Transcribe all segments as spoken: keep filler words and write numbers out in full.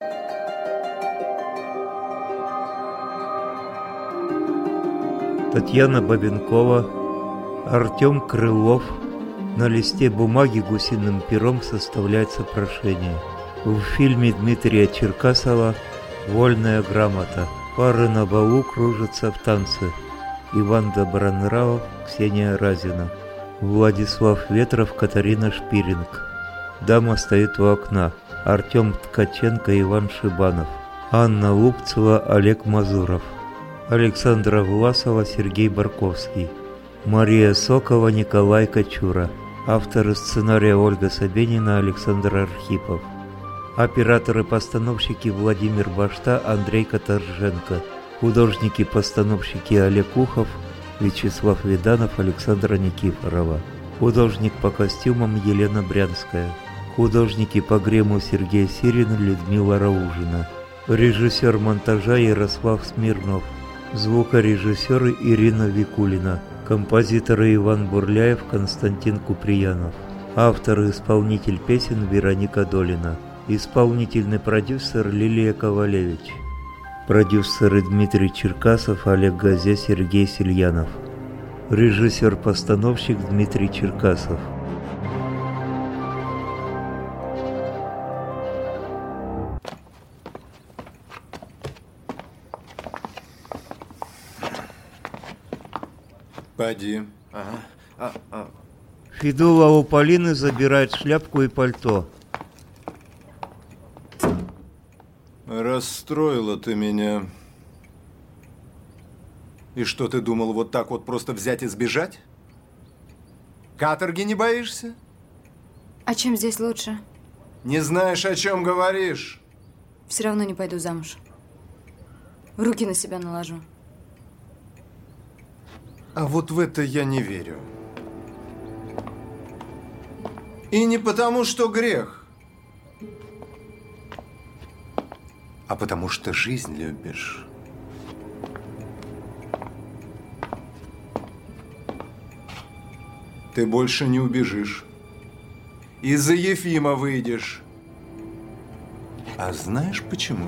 Татьяна Бабенкова, Артем Крылов. На листе бумаги гусиным пером составляется прошение. В фильме Дмитрия Черкасова «Вольная грамота». Пары на балу кружатся в танце. Иван Добронравов, Ксения Разина. Владислав Ветров, Катарина Шпиринг. Дама стоит у окна. Артем Ткаченко, Иван Шибанов. Анна Лупцева, Олег Мазуров. Александра Власова, Сергей Барковский. Мария Сокова, Николай Кочура. Авторы сценария Ольга Собенина, Александр Архипов. Операторы-постановщики Владимир Башта, Андрей Каторженко. Художники-постановщики Олег Ухов, Вячеслав Виданов, Александра Никифорова. Художник по костюмам Елена Брянская. Художники по гриму Сергей Сирин, Людмила Раужина. Режиссер монтажа Ярослав Смирнов. Звукорежиссеры Ирина Викулина. Композиторы Иван Бурляев, Константин Куприянов. Автор и исполнитель песен Вероника Долина. Исполнительный продюсер Лилия Ковалевич. Продюсеры Дмитрий Черкасов, Олег Газе, Сергей Сильянов. Режиссер-постановщик Дмитрий Черкасов. Поди. Ага. А, а. Федула у Полины забирает шляпку и пальто. Расстроила ты меня. И что, ты думал вот так вот просто взять и сбежать? Каторги не боишься? А чем здесь лучше? Не знаешь, о чем говоришь. Все равно не пойду замуж. Руки на себя наложу. А вот в это я не верю. И не потому, что грех, а потому что жизнь любишь. Ты больше не убежишь. И за Ефима выйдешь. А знаешь почему?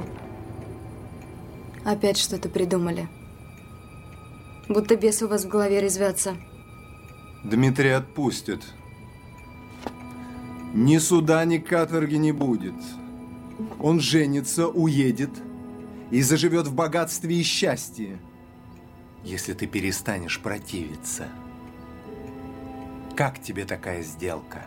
Опять что-то придумали. Будто бесы у вас в голове резвятся. Дмитрий отпустит. Ни суда, ни каторги не будет. Он женится, уедет и заживет в богатстве и счастье, если ты перестанешь противиться. Как тебе такая сделка?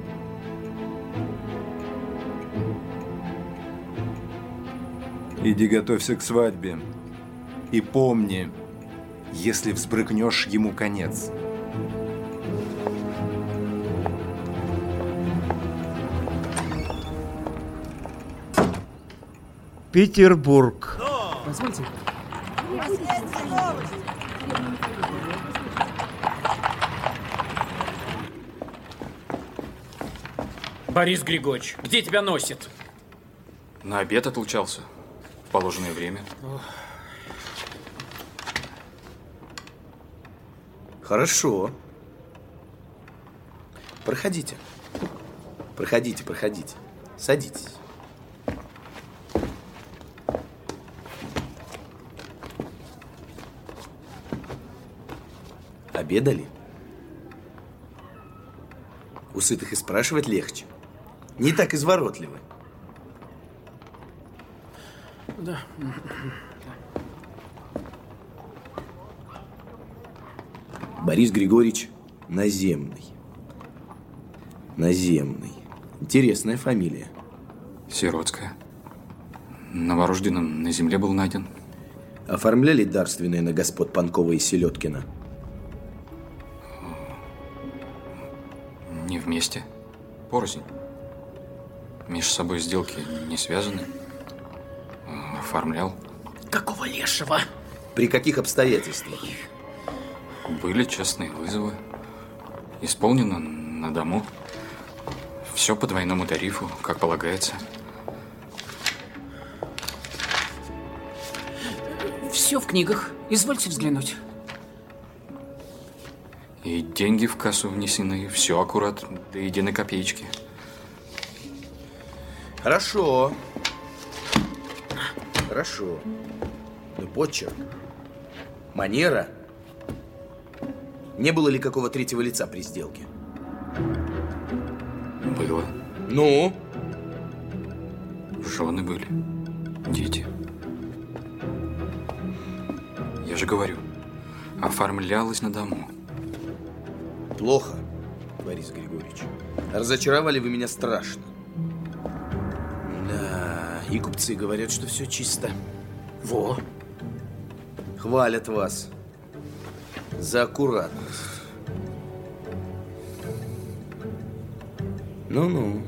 Иди готовься к свадьбе. И помни, если взбрыкнешь, ему конец. Петербург. Позвольте. Борис Григорьевич, где тебя носит? На обед отлучался. В положенное время. Хорошо. Проходите. Проходите, проходите. Садитесь. Обедали? У сытых и спрашивать легче. Не так изворотливы. Да. Борис Григорьевич Наземный. Наземный. Интересная фамилия. Сиротская. Новорожденным на земле был найден. Оформляли дарственные на господ Панкова и Селедкина? Не вместе. Порознь. Меж собой сделки не связаны. Оформлял. Какого лешего? При каких обстоятельствах? Были честные вызовы. Исполнено на дому. Все по двойному тарифу, как полагается. Все в книгах. Извольте взглянуть. И деньги в кассу внесены. Все аккурат, до единой копеечки. Хорошо. Хорошо. Но почерк, манера. Не было ли какого третьего лица при сделке? Было. Ну? Жены были. Дети. Я же говорю, оформлялось на дому. Плохо, Борис Григорьевич. Разочаровали вы меня страшно. Да, и купцы говорят, что все чисто. Во. Хвалят вас за аккуратность. Ну-ну.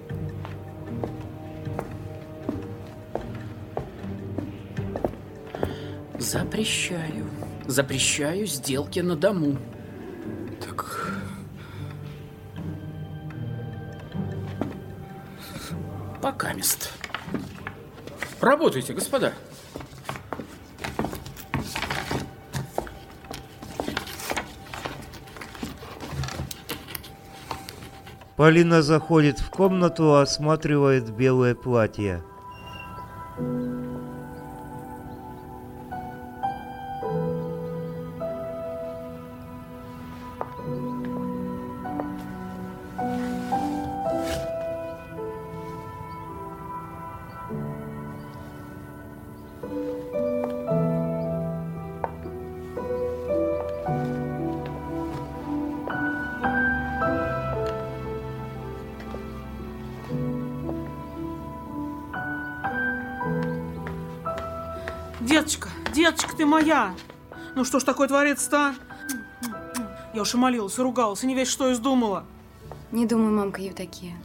Запрещаю. Запрещаю сделки на дому. Так... Покамест. Работайте, господа. Полина заходит в комнату, осматривает белое платье. Деточка, деточка ты моя! Ну что ж такое творится-то, а? Я уж и молилась, и ругалась, и не весь что издумала. Не думай, мамка Евдокия.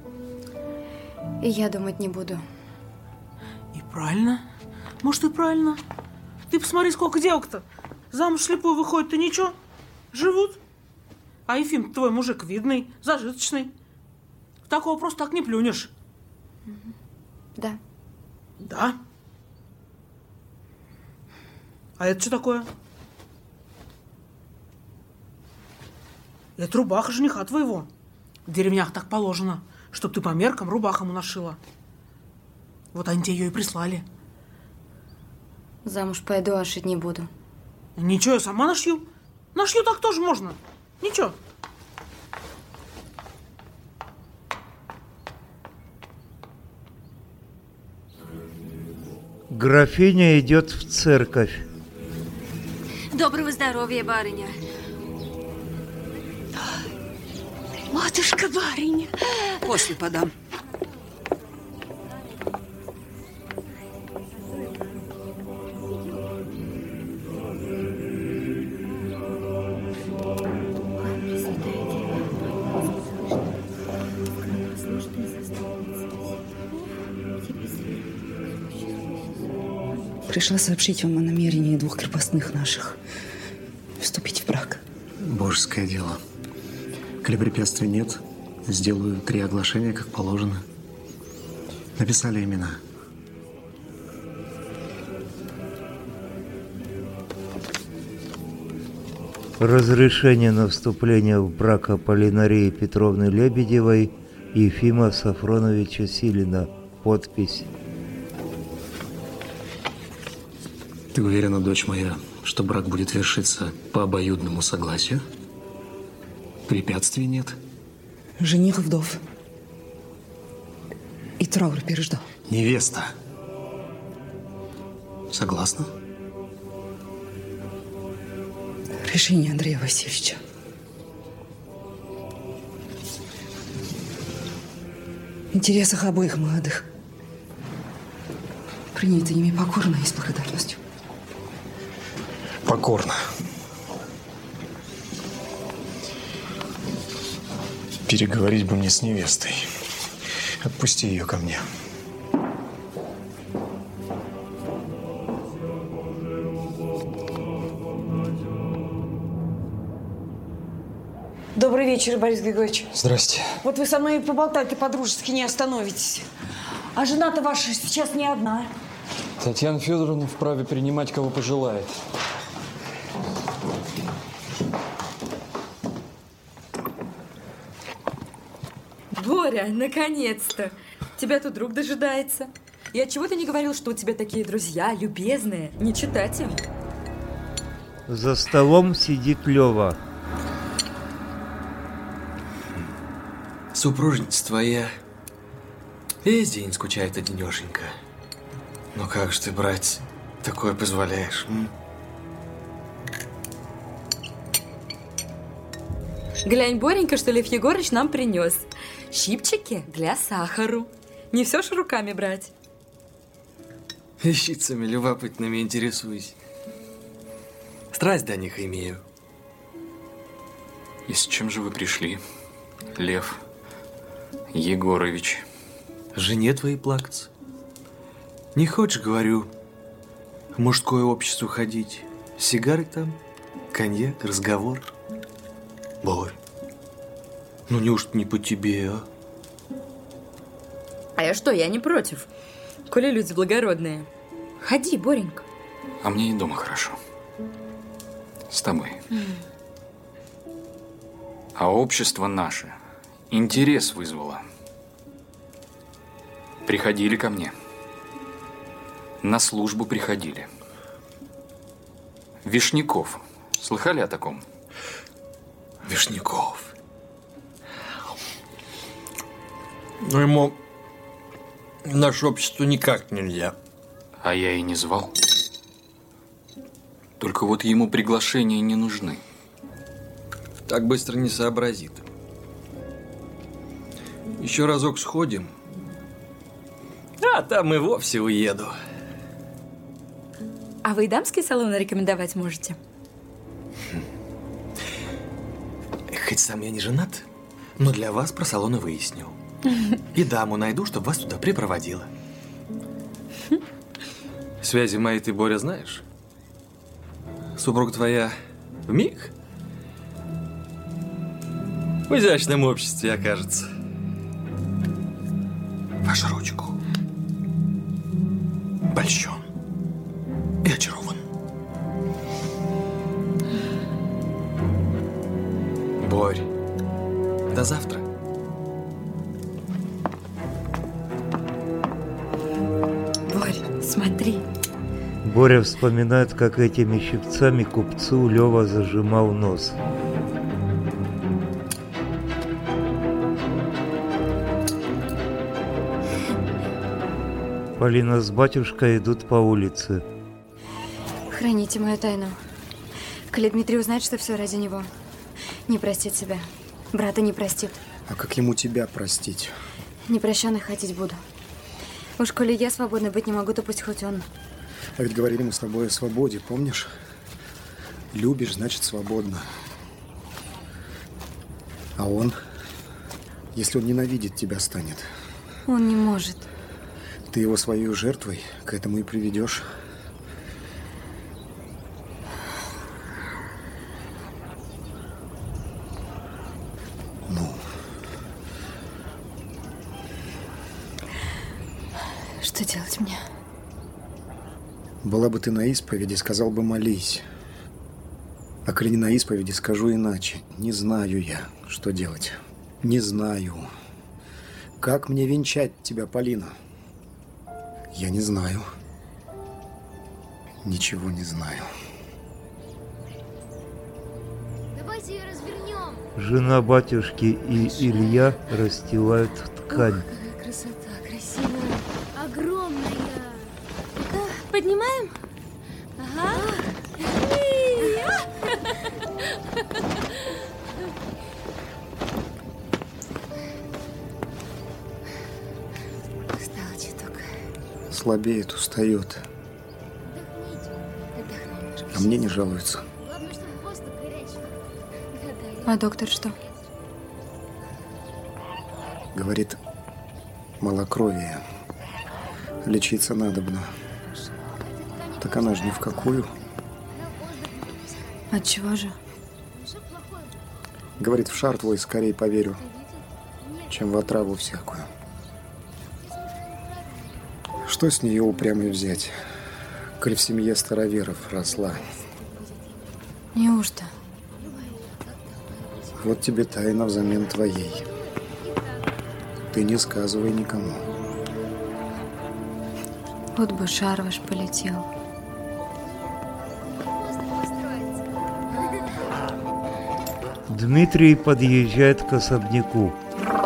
И я думать не буду. И правильно. Может, и правильно. Ты посмотри, сколько девок-то. Замуж слепой выходит, и ничего. Живут. А Ефим твой мужик видный, зажиточный. Такого просто так не плюнешь. Да. Да. А это что такое? Это рубаха жениха твоего. В деревнях так положено, чтоб ты по меркам рубаху ему нашила. Вот они тебе ее и прислали. Замуж пойду, а шить не буду. Ничего, я сама нашью. Нашью так тоже можно. Ничего. Графиня идет в церковь. Доброго здоровья, барыня. Матушка, барыня. После подам. Пришла сообщить вам о намерении двух крепостных наших вступить в брак. Божеское дело. Коли препятствий нет, сделаю три оглашения, как положено. Написали имена. Разрешение на вступление в брак Аполлинарии Петровны Лебедевой и Ефима Сафроновича Силина. Подпись. Ты уверена, дочь моя, что брак будет вершиться по обоюдному согласию? Препятствий нет? Жених вдов. И траур переждал. Невеста. Согласна? Решение Андрея Васильевича. В интересах обоих молодых. Принято ими покорно и с благодарностью. Покорно. Переговорить бы мне с невестой. Отпусти ее ко мне. Добрый вечер, Борис Григорьевич. Здрасте. Вот вы со мной поболтать-то по-дружески не остановитесь. А жена-то ваша сейчас не одна. Татьяна Федоровна вправе принимать, кого пожелает. Боря, наконец-то! Тебя тут друг дожидается. И отчего ты не говорил, что у тебя такие друзья, любезные? Не читать им. За столом сидит Лёва. Супружница твоя весь день скучает одинёшенька. Ну как же ты, брать, такое позволяешь? М? Глянь, Боренька, что Лев Егорыч нам принес. Щипчики для сахару. Не все ж руками брать. Вещицами любопытными интересуюсь. Страсть до них имею. И с чем же вы пришли, Лев Егорович? Жене твоей плакаться. Не хочешь, говорю, в мужское общество ходить? Сигары там, коньяк, разговор. Борь, ну неужто не по тебе, а? А я что, я не против. Коли люди благородные. Ходи, Боренька. А мне и дома хорошо. С тобой. Mm. А общество наше интерес вызвало. Приходили ко мне. На службу приходили. Вишняков. Слыхали о таком? Вишняков. Ну, ему в наше общество никак нельзя. А я и не звал. Только вот ему приглашения не нужны. Так быстро не сообразит. Еще разок сходим, а там и вовсе уеду. А вы и дамский салон рекомендовать можете? Хоть сам я не женат, но для вас про салоны выясню. И даму найду, чтобы вас туда припроводила. Связи мои ты, Боря, знаешь? Супруга твоя вмиг в изящном обществе окажется. Вашу ручку. Польщен и очарован. Борь, до завтра. Борь, смотри. Боря вспоминает, как этими щипцами купцу Лёва зажимал нос. Полина с батюшкой идут по улице. Храните мою тайну. Коли Дмитрий узнает, что все ради него, не простит себя. Брата не простит. А как ему тебя простить? Непрощенной ходить буду. Уж коли я свободной быть не могу, то пусть хоть он. А ведь говорили мы с тобой о свободе, помнишь? Любишь, значит, свободно. А он, если он ненавидит тебя станет? Он не может. Ты его своей жертвой к этому и приведешь. Ну. Что делать мне? Была бы ты на исповеди, сказал бы молись. А коли не на исповеди, скажу иначе. Не знаю я, что делать. Не знаю. Как мне венчать тебя, Полина? Я не знаю. Ничего не знаю. Давайте ее развернем. Жена батюшки и Илья расстилают ткань. Ох, какая красота, красивая, огромная. Поднимаем? Ага. Стало чуток. Слабеет, устает. А мне не жалуются. А доктор что? Говорит, малокровие. Лечиться надобно. Так она же ни в какую. Отчего же? Говорит, в шар твой скорее поверю, чем в отраву всякую. Что с нее упрямой взять, коль в семье староверов росла? Неужто? Вот тебе тайна взамен твоей. Ты не сказывай никому. Вот бы шар ваш полетел. Дмитрий подъезжает к особняку.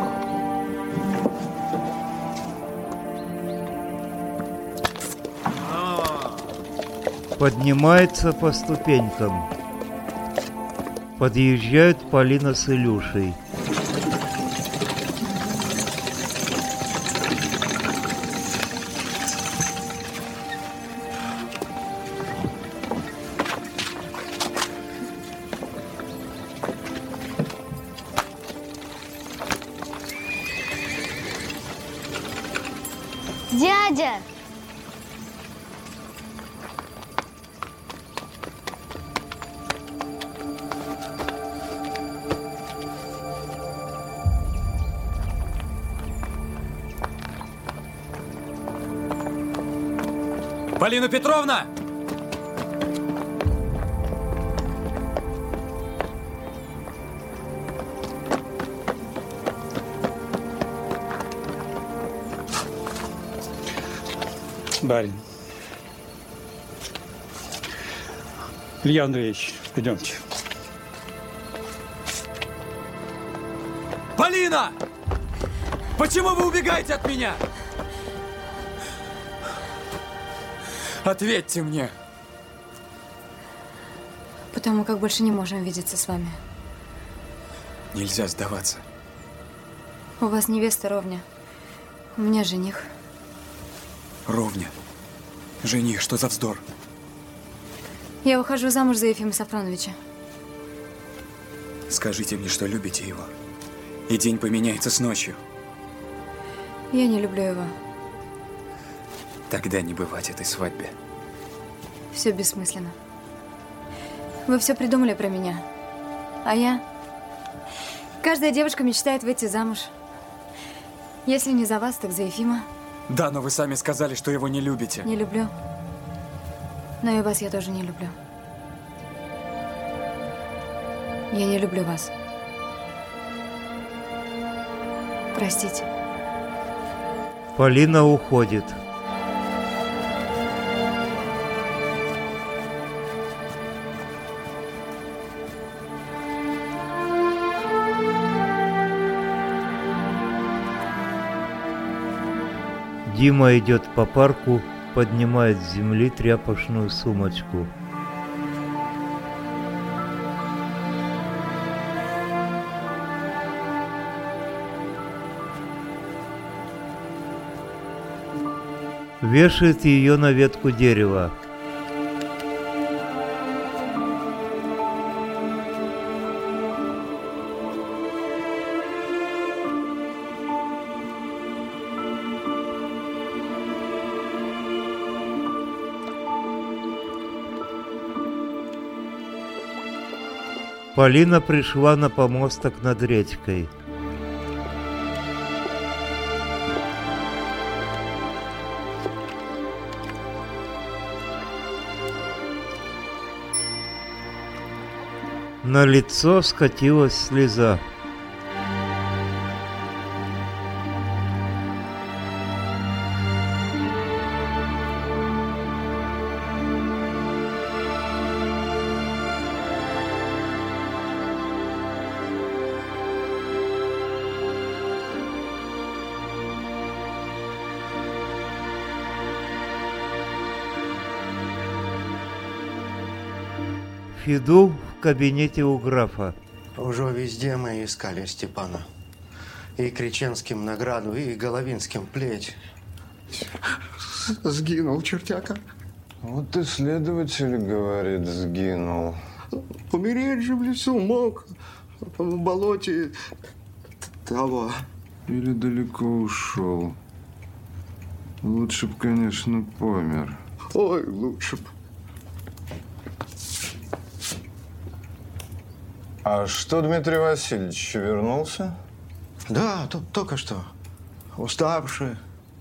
Поднимается по ступенькам. Подъезжают Полина с Илюшей. Дядя! Полина Петровна! Барин. Илья Андреевич, идемте. Полина! Почему вы убегаете от меня? Ответьте мне. Потому как больше не можем видеться с вами. Нельзя сдаваться. У вас невеста Ровня. У меня жених. Ровня. Жених, что за вздор? Я выхожу замуж за Ефима Сафроновича. Скажите мне, что любите его. И день поменяется с ночью. Я не люблю его. Тогда не бывать этой свадьбе. Все бессмысленно. Вы все придумали про меня. А я... Каждая девушка мечтает выйти замуж. Если не за вас, так за Ефима. Да, но вы сами сказали, что его не любите. Не люблю. Но и вас я тоже не люблю. Я не люблю вас. Простите. Полина уходит. Дима идет по парку, поднимает с земли тряпочную сумочку. Вешает ее на ветку дерева. Полина пришла на помосток над речкой. На лицо скатилась слеза. Федул в кабинете у графа. Уже везде мы искали Степана. И Криченским награду, и Головинским плеть. Сгинул чертяка. Вот и следователь говорит, сгинул. Умереть же в лесу мог. В болоте того. Или далеко ушел. Лучше б, конечно, помер. Ой, лучше б. А что, Дмитрий Васильевич, вернулся? Да, тут только что. Уставший.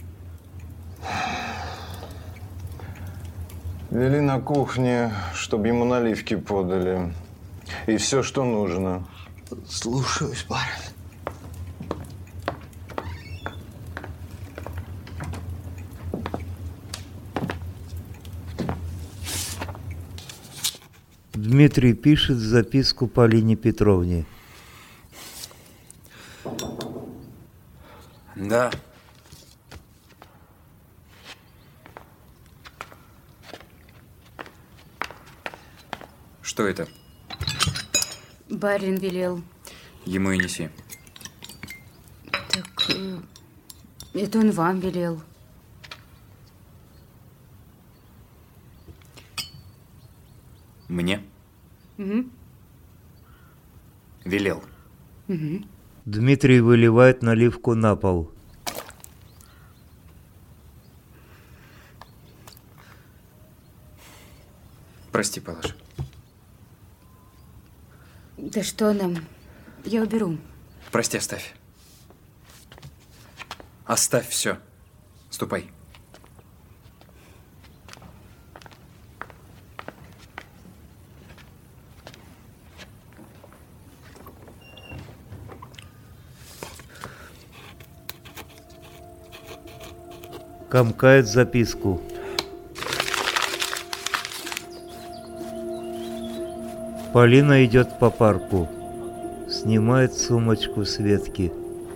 Вели на кухне, чтобы ему наливки подали. И все, что нужно. Слушаюсь, барин. Дмитрий пишет записку Полине Петровне. Да. Что это? Барин велел. Ему и неси. Так, э, это он вам велел. Мне? Угу. Велел. Угу. Дмитрий выливает наливку на пол. Прости, Палаш. Да что нам? Я уберу. Прости, оставь. Оставь все. Ступай. Комкает записку. Полина идет по парку. Снимает сумочку с ветки.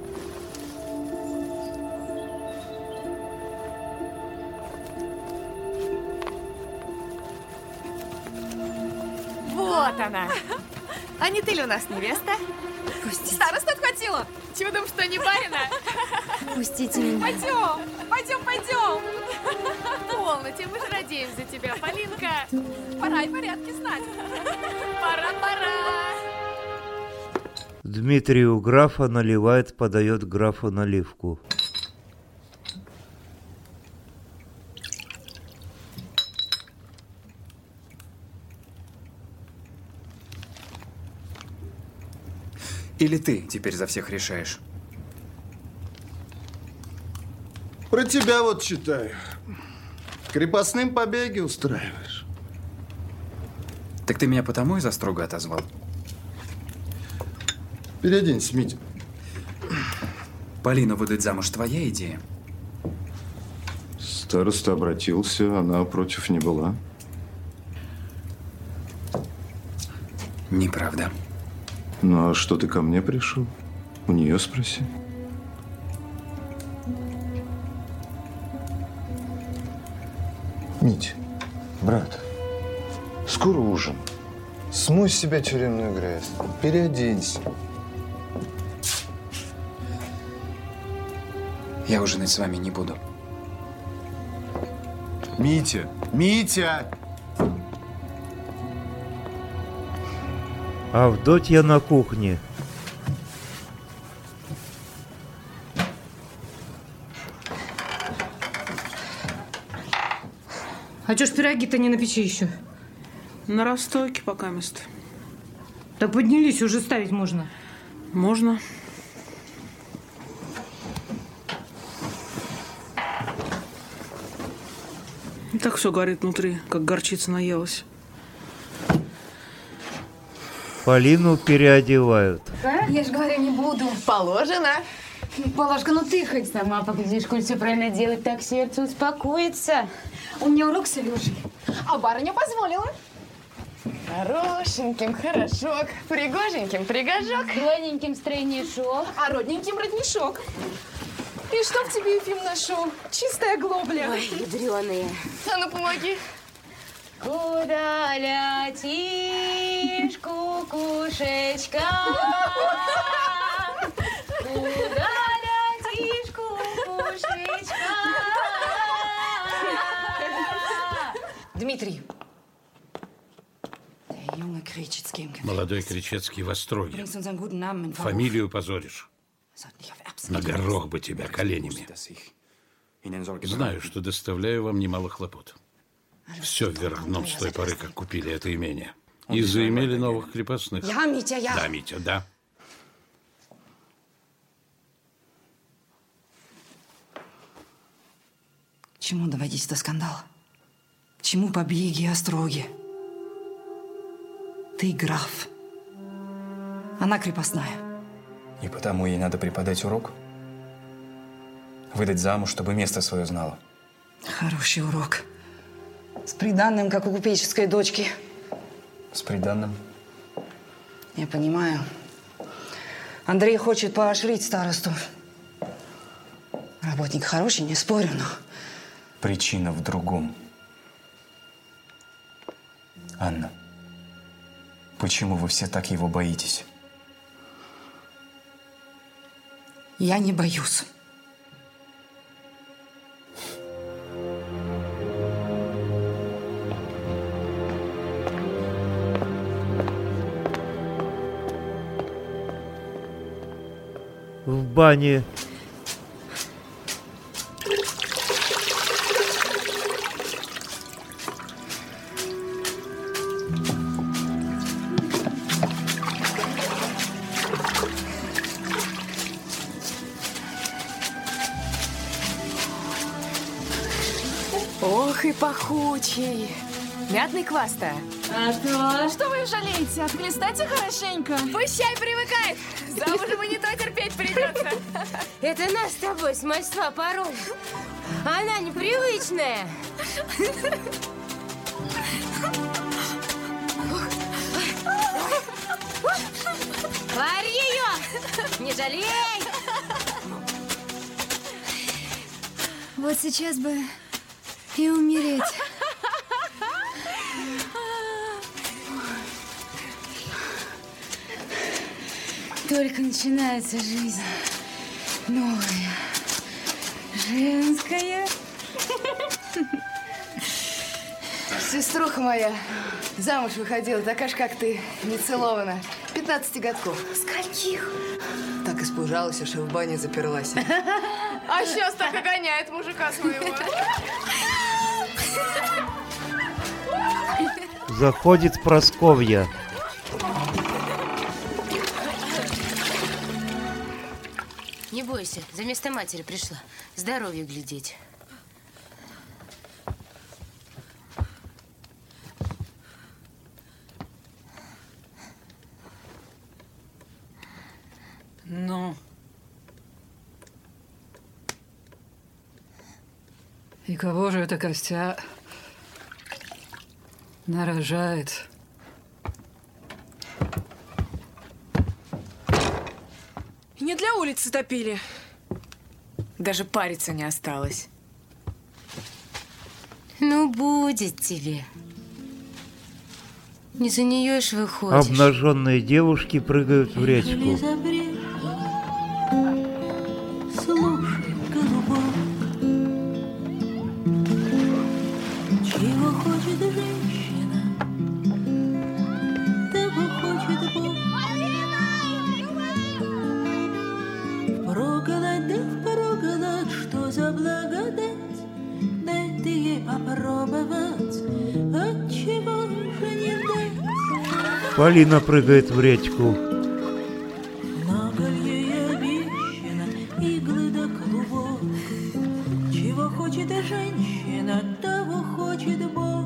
Вот она. А не ты ли у нас невеста? Пустите. Староста отхватила. Чудом, что не барина. Пустите меня. Пойдем, пойдем, пойдем. Полноте, мы же радеем за тебя, Полинка. Пора и порядки знать. Пора, пора. Дмитрий у графа наливает, подает графу наливку. Или ты теперь за всех решаешь? Про тебя вот читаю. Крепостным побеги устраиваешь. Так ты меня потому и за строго отозвал? Переоденься, Митя. Полину выдать замуж твоя идея? Староста обратился, она против не была. Неправда. Ну а что ты ко мне пришел? У нее спроси. Мить, брат, скоро ужин. Смой с себя тюремную грязь. Переоденься. Я ужинать с вами не буду. Митя! Митя! Авдотья на кухне. А чё ж пироги-то не на печи еще? На расстойке пока мест. Да поднялись, уже ставить можно. Можно. И так все горит внутри, как горчица наелась. Полину переодевают. А? Я же говорю, не буду. Положено. Полашка, ну ты хоть сама поглядишь, коль все правильно делать, так сердце успокоится. У меня урок с Илюшей. А барыня позволила. Хорошеньким хорошок, пригоженьким пригожок. Родненьким стройнишок. А родненьким роднишок. И что в тебе, Ефим, нашел? Чистая глобля. Ой, ядреные. А ну, помоги. Куда летишь, кукушечка? Куда летишь, кукушечка? Дмитрий. Молодой Кричецкий в остроге. Фамилию позоришь. На горох бы тебя коленями. Знаю, что доставляю вам немало хлопот. Все вверх дном с той поры, как купили это имение. И заимели новых крепостных. Я, Митя, я. Да, Митя, да. К чему доводить до скандала? К чему побеги и остроги? Ты граф. Она крепостная. И потому ей надо преподать урок? Выдать замуж, чтобы место свое знала? Хороший урок. С приданным, как у купеческой дочки. С приданным. Я понимаю. Андрей хочет поощрить старосту. Работник хороший, не спорю, но... Причина в другом. Анна, почему вы все так его боитесь? Я не боюсь. В бане. Ох и пахучий. Мятный квас-то. А то, что вы жалеете? Отхлестайте хорошенько. Пусть чай привыкает. Замужем и не то терпеть придется. Это нас с тобой с мастерства порой. Она непривычная. Варь ее! Не жалей! Вот сейчас бы и умереть. Только начинается жизнь. Новая. Женская. Сеструха моя замуж выходила, такая же, как ты, нецелована. пятнадцати годков. Скольких? Так испужалась, что в бане заперлась. А сейчас так и гоняет мужика своего. Заходит Просковья. Не бойся, за место матери пришла. Здоровье глядеть. Ну. И кого же эта Костя нарожает? Не для улицы топили. Даже париться не осталось. Ну, будет тебе. Не за нее ж выходишь. Обнаженные девушки прыгают в речку. Слушай, голубок, чего хочет женщина, того хочет Бог. Впроголодь, да впроголодь, что за благодать, дай ты ей попробовать, отчего же не дать. Полина прыгает в речку. Много ей обещано иглы да клубок. Чего хочет женщина, того хочет Бог.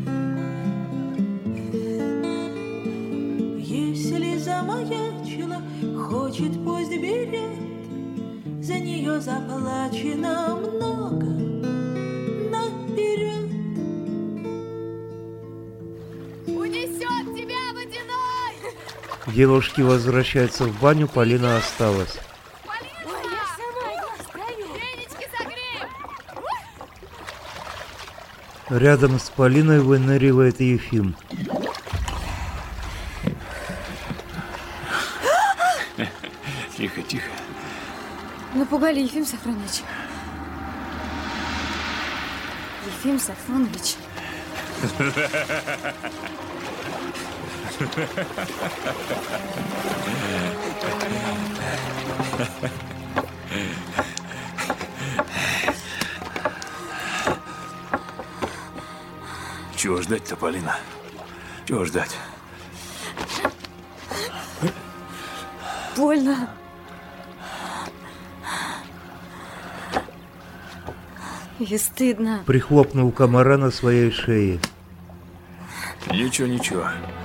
Если замаячила, хочет, пусть берет. За нее заплачено много наперед. Унесет тебя водяной! Девушки возвращаются в баню, Полина осталась. Рядом с Полиной выныривает Ефим. Тихо, тихо. Напугали, Ефим Сафронович. Ефим Сафронович. Чего ждать-то, Полина? Чего ждать? Больно. И стыдно. Прихлопнул комара на своей шее. Ничего, ничего.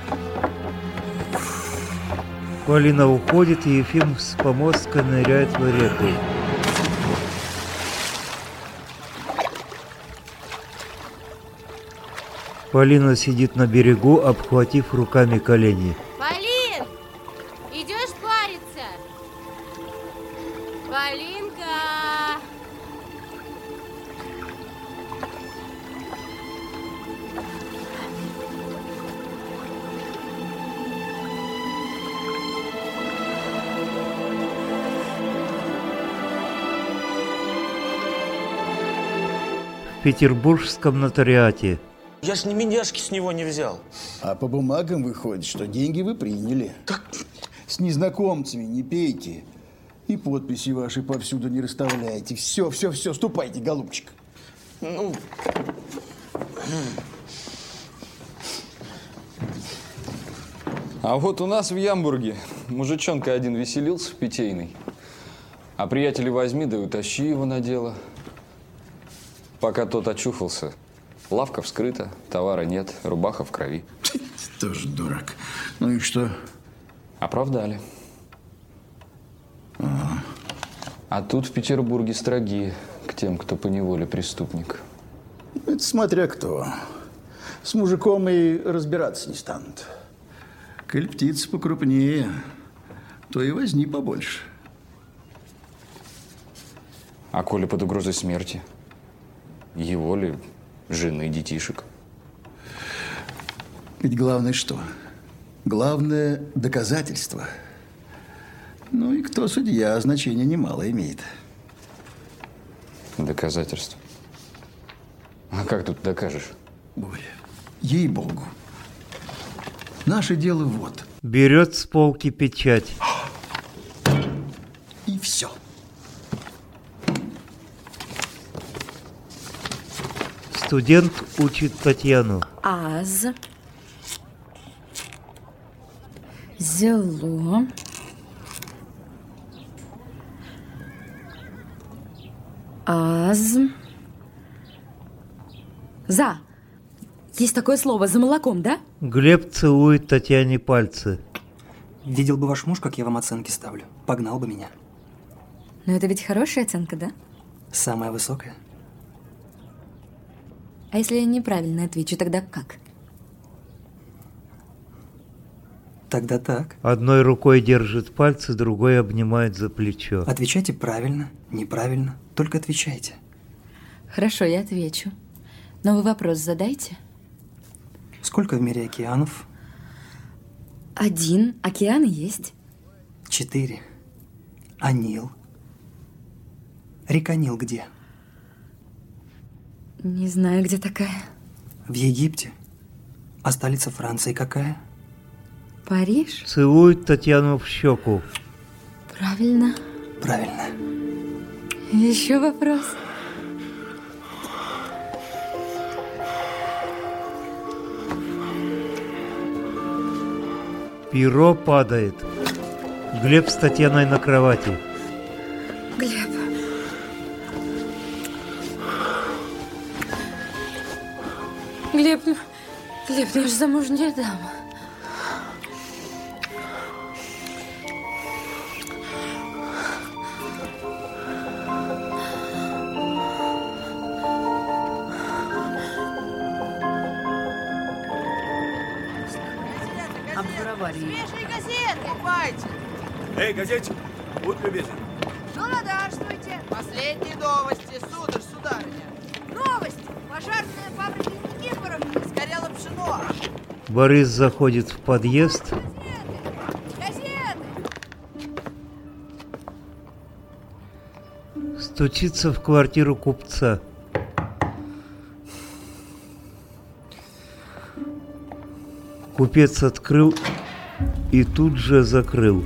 Полина уходит, и Ефим с помостка ныряет в реку. Полина сидит на берегу, обхватив руками колени. Полин! Идешь париться? Полинка! В петербургском нотариате. Я ж ни медяшки с него не взял. А по бумагам выходит, что деньги вы приняли. Так с незнакомцами не пейте. И подписи ваши повсюду не расставляйте. Все, все, все, ступайте, голубчик. Ну... А вот у нас в Ямбурге мужичонка один веселился в питейной. А приятеля возьми, да и утащи его на дело. Пока тот очухался, лавка вскрыта, товара нет, рубаха в крови. Тоже дурак. Ну и что? Оправдали. Ага. А тут в Петербурге строги к тем, кто поневоле преступник. Это смотря кто. С мужиком и разбираться не станут. Коль птица покрупнее, то и возни побольше. А коли под угрозой смерти? Его ли, жены, детишек? Ведь главное что? Главное – доказательство. Ну и кто судья, значение немало имеет. Доказательство? А как тут докажешь? Боря, ей-богу. Наше дело вот. Берет с полки печать. И все. Студент учит Татьяну. Аз. Зело. Аз. За. Есть такое слово, за молоком, да? Глеб целует Татьяне пальцы. Видел бы ваш муж, как я вам оценки ставлю. Погнал бы меня. Но это ведь хорошая оценка, да? Самая высокая. А если я неправильно отвечу, тогда как? Тогда так. Одной рукой держит пальцы, другой обнимает за плечо. Отвечайте правильно, неправильно. Только отвечайте. Хорошо, я отвечу. Но вы вопрос задайте. Сколько в мире океанов? Один. Океаны есть. Четыре. А Нил? Река Нил где? Не знаю, где такая. В Египте. А столица Франции какая? Париж? Целует Татьяну в щеку. Правильно. Правильно. Еще вопрос. Перо падает. Глеб с Татьяной на кровати. Глеб. Глеб, Глеб, ну я же замужняя дама. Свежие газеты, хватит! Эй, газетчик, будь любезен. Ну, надарствуйте. Последние новости, сударь, сударыня. Новости. Пожарная фабрика Никифоровки. Сгорело пшено. Борис заходит в подъезд. Газеты. Стучится в квартиру купца. Купец открыл и тут же закрыл.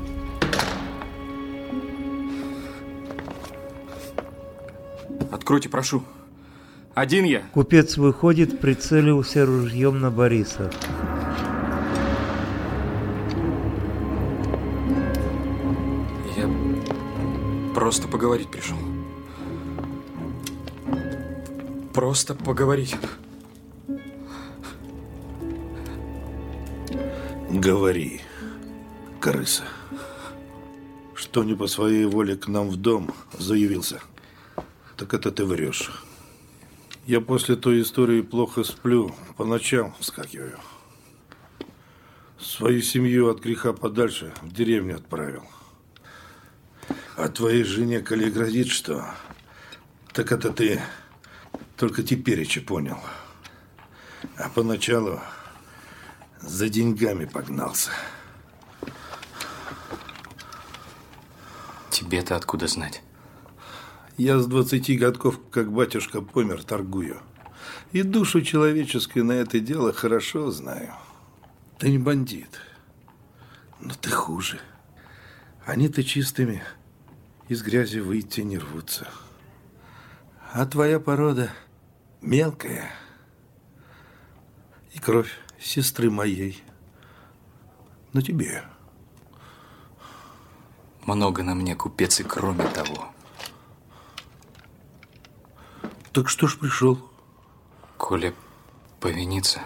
Откройте, прошу. Один я. Купец выходит, прицелился ружьем на Бориса. Я просто поговорить пришел. Просто поговорить. Говори, крыса. Что не по своей воле к нам в дом заявился, так это ты врешь. Я после той истории плохо сплю, по ночам вскакиваю. Свою семью от греха подальше в деревню отправил. А твоей жене, коли грозит что, так это ты только тепереча понял. А поначалу за деньгами погнался. Тебе-то откуда знать? Я с двадцати годков, как батюшка помер, торгую. И душу человеческую на это дело хорошо знаю. Ты не бандит, но ты хуже. Они-то чистыми из грязи выйти не рвутся. А твоя порода мелкая. И кровь сестры моей на тебе. Много на мне, купец, и кроме того. Так что ж пришел? Коля повинится,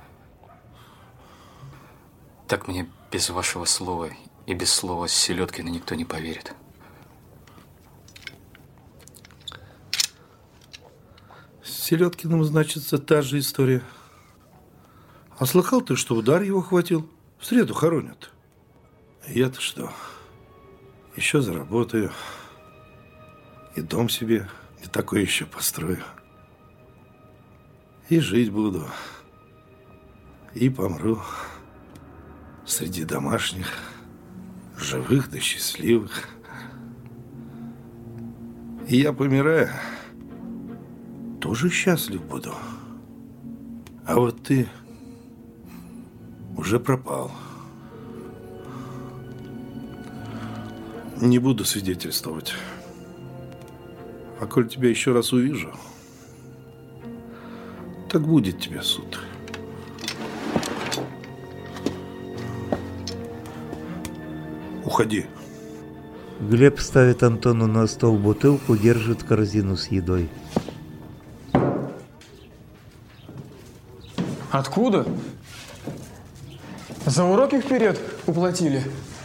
так мне без вашего слова и без слова Селедкина никто не поверит. С Селедкиным, значится, та же история. А слыхал ты, что удар его хватил? В среду хоронят. Я-то что? Еще заработаю. И дом себе не такой еще построю. И жить буду. И помру. Среди домашних, живых да счастливых. И я, помирая, тоже счастлив буду. А вот ты уже пропал. Не буду свидетельствовать. А коль тебя еще раз увижу, так будет тебе суд. Уходи. Глеб ставит Антону на стол бутылку, держит корзину с едой. Откуда? За уроки вперед уплатили?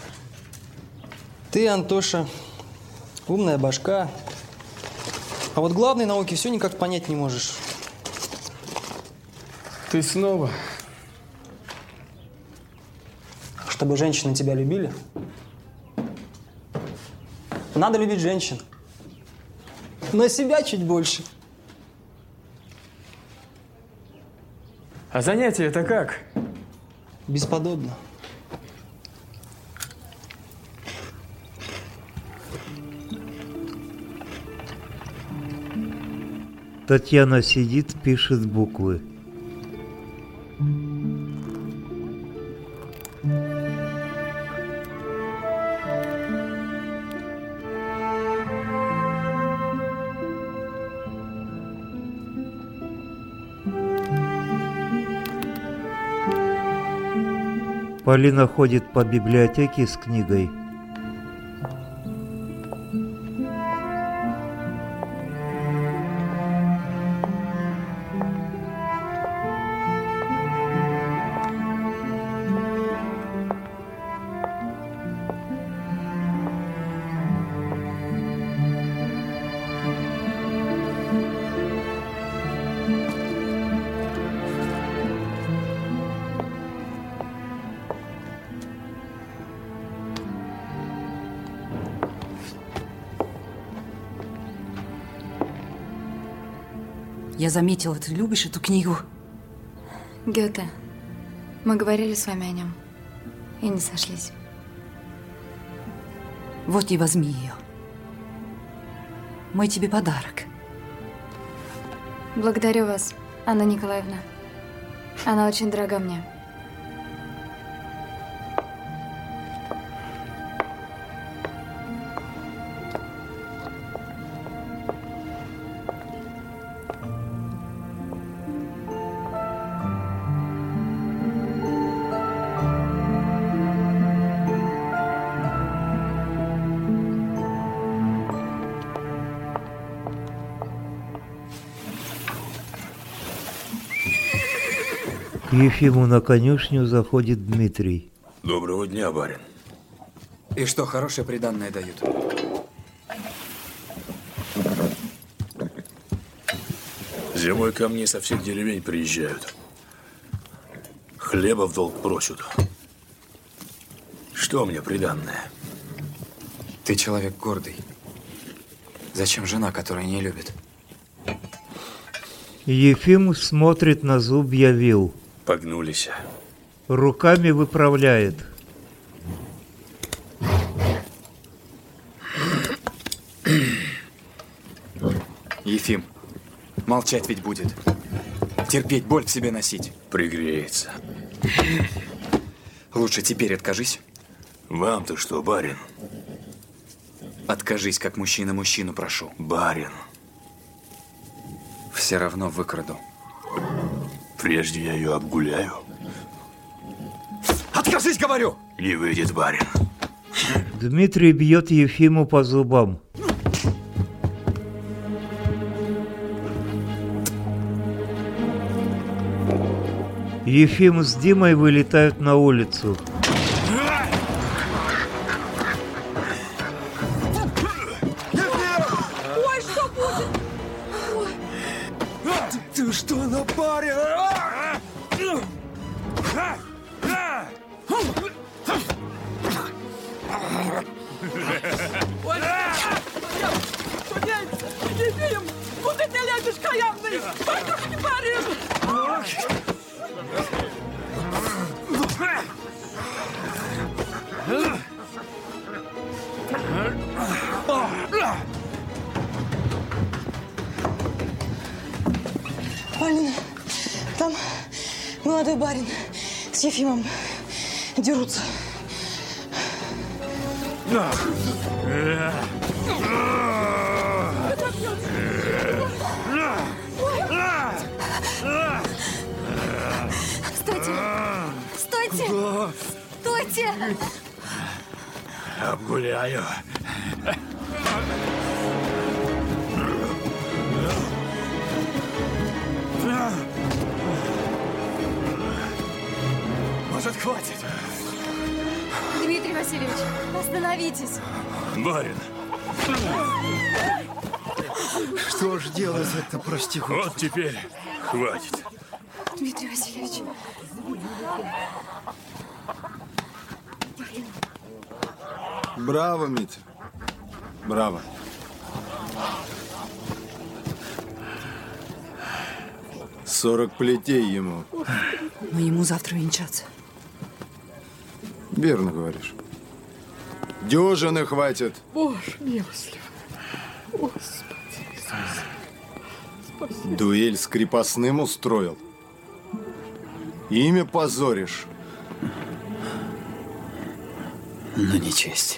Ты, Антоша, умная башка. А вот главной науки все никак понять не можешь. Ты снова. Чтобы женщины тебя любили, надо любить женщин. Но себя чуть больше. А занятие это как? Бесподобно. Татьяна сидит, пишет буквы. Полина ходит по библиотеке с книгой. Я заметила, ты любишь эту книгу. Гёте. Мы говорили с вами о нем и не сошлись. Вот и возьми ее. Мой тебе подарок. Благодарю вас, Анна Николаевна. Она очень дорога мне. К Ефиму на конюшню заходит Дмитрий. Доброго дня, барин. И что, хорошее приданное дают? Зимой ко мне со всех деревень приезжают. Хлеба в долг просят. Что мне приданное? Ты человек гордый. Зачем жена, которая не любит? Ефим смотрит на зубья вил. Погнулись. Руками выправляет. Ефим, молчать ведь будет. Терпеть, боль в себе носить. Пригреется. Лучше теперь откажись. Вам-то что, барин? Откажись, как мужчина мужчину прошу. Барин. Все равно выкраду. Прежде я ее обгуляю. Откажись, говорю! Не выйдет, барин. Дмитрий бьет Ефиму по зубам. Ефим с Димой вылетают на улицу. Ой, что будет? Ой. Ты, ты что напарил? Ой, что делается? Ефим, куда ты лезешь, каянный? Батюшки парень! Полина, там молодой барин с Ефимом дерутся. Стойте! Стойте! Стойте! Обгуляю. Может, хватит? Дмитрий Васильевич, остановитесь. Барин. Что ж делать-то, прости господи. Вот теперь хватит. Дмитрий Васильевич. Браво, Митя. Браво. Сорок плетей ему. Но ему завтра венчаться. Верно говоришь. Дюжины хватит. Боже милостливый. Господи Иисусе. Спасибо. Дуэль с крепостным устроил. Имя позоришь. Ну, не честь.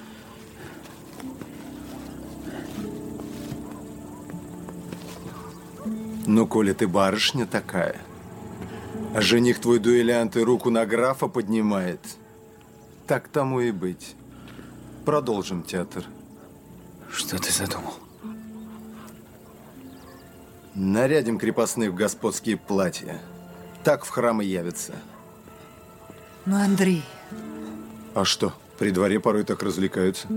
Ну, коли ты барышня такая, а жених твой дуэлянт и руку на графа поднимает, так тому и быть. Продолжим театр. Что ты задумал? Нарядим крепостных в господские платья. Так в храм и явятся. Ну, Андрей. А что, при дворе порой так развлекаются?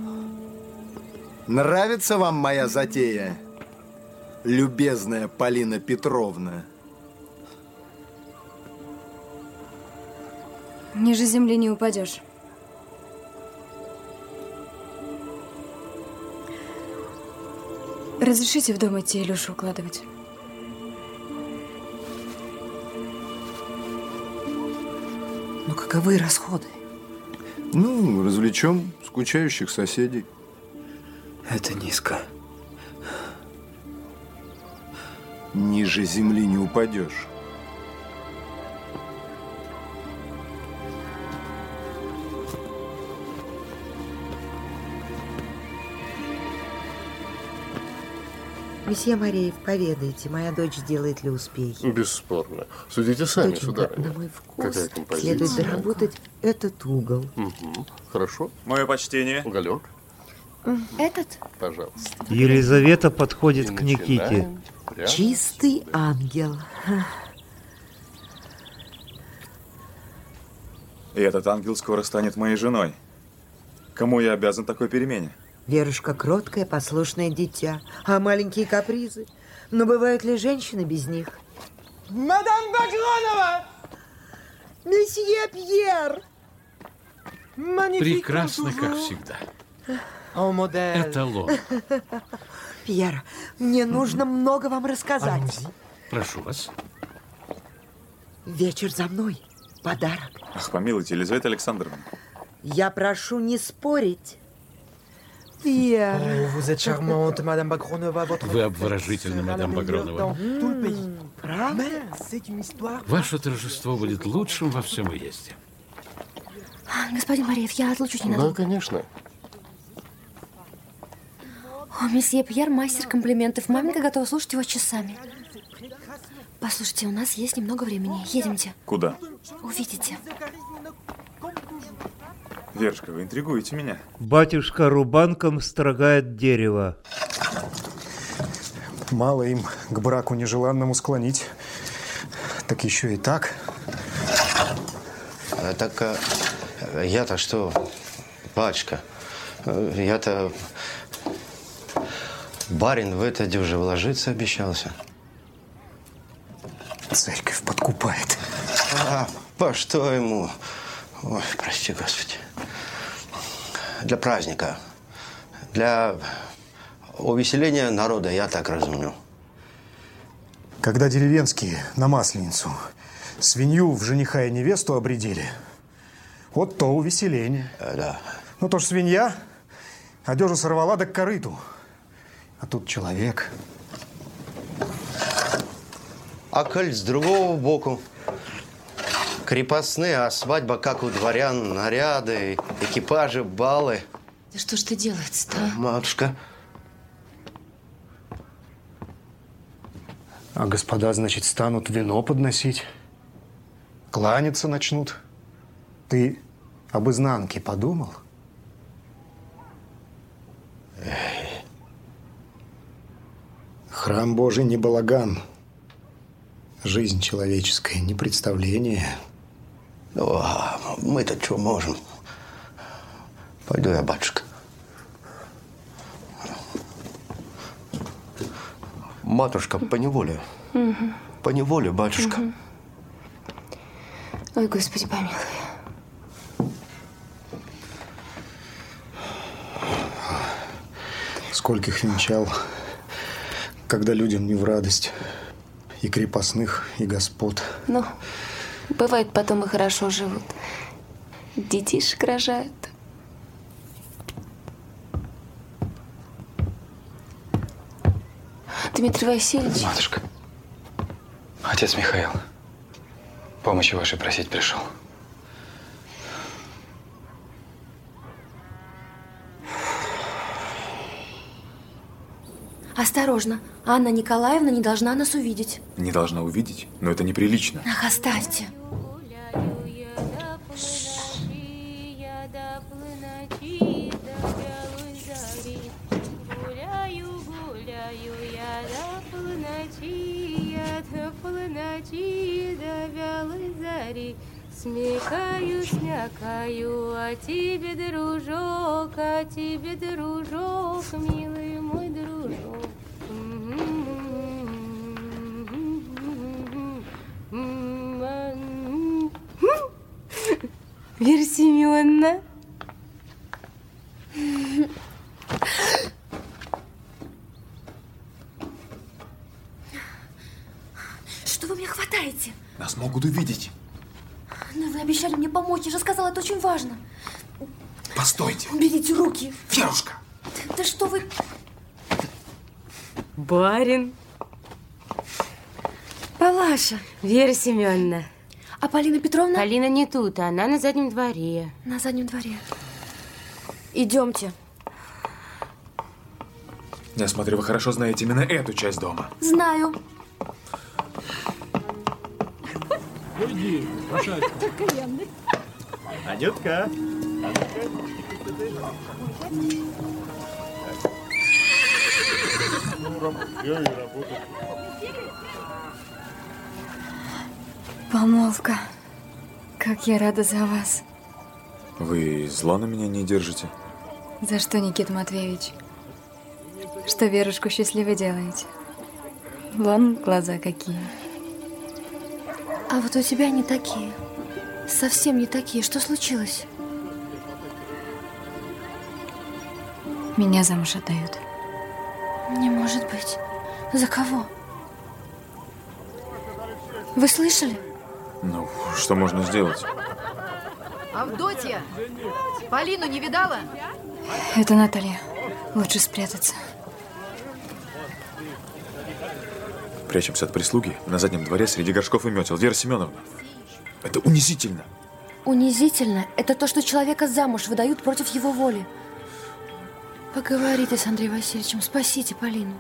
Нравится вам моя затея, любезная Полина Петровна? Ниже земли не упадешь. Разрешите в дом идти Илюшу укладывать? Ну, каковы расходы? Ну, развлечем скучающих соседей. Это низко. Ниже земли не упадешь. Месье Мореев, поведайте, моя дочь делает ли успехи? Бесспорно. Судите сами, Доченька, сударыня. на мой вкус Какая композиция? следует доработать этот угол. Угу. Хорошо. Мое почтение. Уголек. Этот? Пожалуйста. Елизавета подходит к Никите. Чистый ангел. И этот ангел скоро станет моей женой. Кому я обязан такой перемене? Верушка кроткое, послушное дитя. А маленькие капризы? Но бывают ли женщины без них? Мадам Багронова! Месье Пьер! Прекрасно, как всегда. Эталон. Пьер, мне нужно много вам рассказать. Прошу вас. Вечер за мной. Подарок. Ах, помилуйте, Елизавета Александровна. Я прошу не спорить. Пьер. Вы обворожительны, мадам Багронова. Правда? Ваше торжество будет лучшим во всем уезде. Господин Мареев, я отлучусь ненадолго. Да, конечно. О, месье Пьер, мастер комплиментов. Маменька готова слушать его часами. Послушайте, у нас есть немного времени. Едемте. Куда? Увидите. Верочка, вы интригуете меня. Батюшка рубанком строгает дерево. Мало им к браку нежеланному склонить. Так еще и так. А, так а, я-то что, батюшка, я-то... Барин в это дюже вложиться обещался. Церковь подкупает. А, по что ему? Ой, прости, Господи. Для праздника. Для увеселения народа, я так разумею. Когда деревенские на Масленицу свинью в жениха и невесту обредили, вот то увеселение. А, да. Ну, то ж свинья одежу сорвала да к корыту. А тут человек. А коль с другого боку. Крепостные, а свадьба, как у дворян, наряды, экипажи, баллы. Да что ж ты делается-то, а? Матушка. А господа, значит, станут вино подносить, кланяться начнут. Ты об изнанке подумал? Храм Божий не балаган. Жизнь человеческая не представление. Ну, а мы-то что можем? Пойду я, батюшка. Матушка, поневоле. Угу. Поневоле, батюшка. Угу. Ой, Господи, помилуй. Скольких венчал, когда людям не в радость. И крепостных, и господ. Ну, бывает, потом и хорошо живут. Детишек рожают. Дмитрий Васильевич. Матушка, отец Михаил, помощи вашей просить пришел. Осторожно, Анна Николаевна не должна нас увидеть. Не должна увидеть, но это неприлично. Ах, оставьте. Смекаю, смякаю, а тебе, дружок, а тебе, дружок, милый мой дружок. Вера Семеновна. Что вы меня хватаете? Нас могут увидеть. Но вы обещали мне помочь, я же сказала, это очень важно. Постойте. Уберите руки. Верушка. Да, да что вы... Барин. Палаша. Вера Семеновна. А Полина Петровна? Полина не тут, она на заднем дворе. На заднем дворе. Идемте. Я смотрю, вы хорошо знаете именно эту часть дома. Знаю. Уйди, лошадка. Анютка. Помолвка. Как я рада за вас. Вы зла на меня не держите? За что, Никита Матвеевич? Что Верушку счастливой делаете? Вон глаза какие. А вот у тебя не такие. Совсем не такие. Что случилось? Меня замуж отдают. Не может быть. За кого? Вы слышали? Ну, что можно сделать? Авдотья! Полину не видала? Это Наталья. Лучше спрятаться. Прячемся от прислуги на заднем дворе среди горшков и метел. Вера Семеновна, это унизительно. Унизительно – это то, что человека замуж выдают против его воли. Поговорите с Андреем Васильевичем, спасите Полину.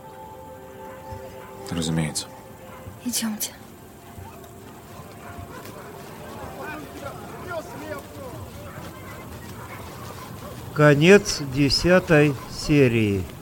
Разумеется. Идемте. Конец десятой серии.